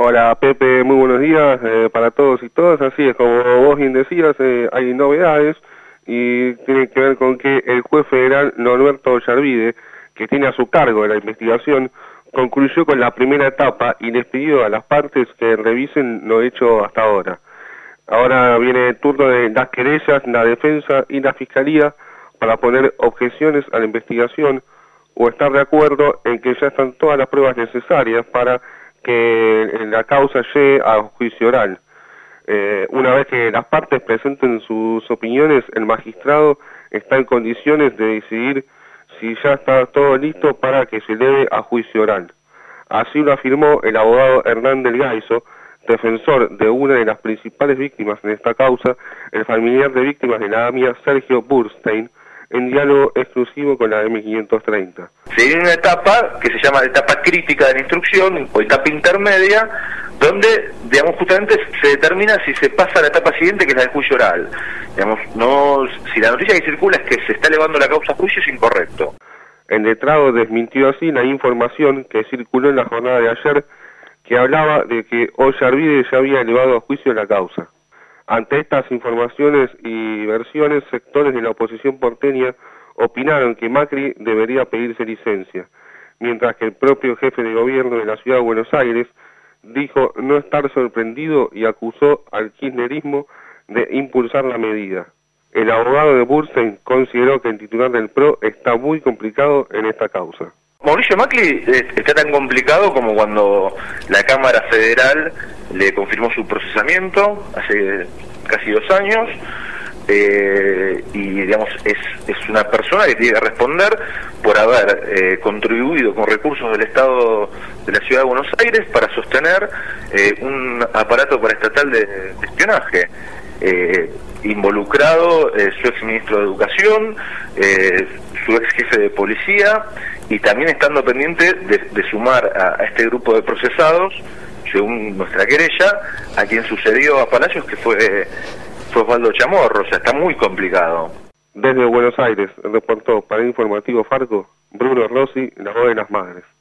Hola Pepe, muy buenos días para todos y todas. Así es, como vos bien decías, hay novedades y tiene que ver con que el juez federal Norberto Ollarvide, que tiene a su cargo la investigación, concluyó con la primera etapa y les pidió a las partes que revisen lo hecho hasta ahora. Ahora viene el turno de las querellas, la defensa y la fiscalía para poner objeciones a la investigación o estar de acuerdo en que ya están todas las pruebas necesarias para que la causa llegue a juicio oral. Una vez que las partes presenten sus opiniones, el magistrado está en condiciones de decidir si ya está todo listo para que se eleve a juicio oral. Así lo afirmó el abogado Hernán del Gaizo, defensor de una de las principales víctimas en esta causa, el familiar de víctimas de la AMIA, Sergio Burstein, en diálogo exclusivo con la M530. Se viene una etapa que se llama la etapa crítica de la instrucción o etapa intermedia, donde, digamos, justamente se determina si se pasa a la etapa siguiente, que es la del juicio oral. Digamos, no, si la noticia que circula es que se está elevando la causa a juicio, es incorrecto. El letrado desmintió así la información que circuló en la jornada de ayer, que hablaba de que Ollarvide ya había elevado a juicio la causa. Ante estas informaciones y versiones, sectores de la oposición porteña opinaron que Macri debería pedirse licencia, mientras que el propio jefe de gobierno de la ciudad de Buenos Aires dijo no estar sorprendido y acusó al kirchnerismo de impulsar la medida. El abogado de Burstein consideró que el titular del PRO está muy complicado en esta causa. Mauricio Macri está tan complicado como cuando la Cámara Federal le confirmó su procesamiento hace casi 2 años, y digamos es una persona que tiene que responder por haber contribuido con recursos del Estado de la Ciudad de Buenos Aires para sostener un aparato paraestatal de espionaje, involucrado su ex ministro de Educación, su ex jefe de policía, y también estando pendiente de sumar a este grupo de procesados, según nuestra querella, a quien sucedió a Palacios, que fue Osvaldo Chamorro. O sea, está muy complicado. Desde Buenos Aires reportó para Informativo Farco Bruno Rossi, la voz de las madres.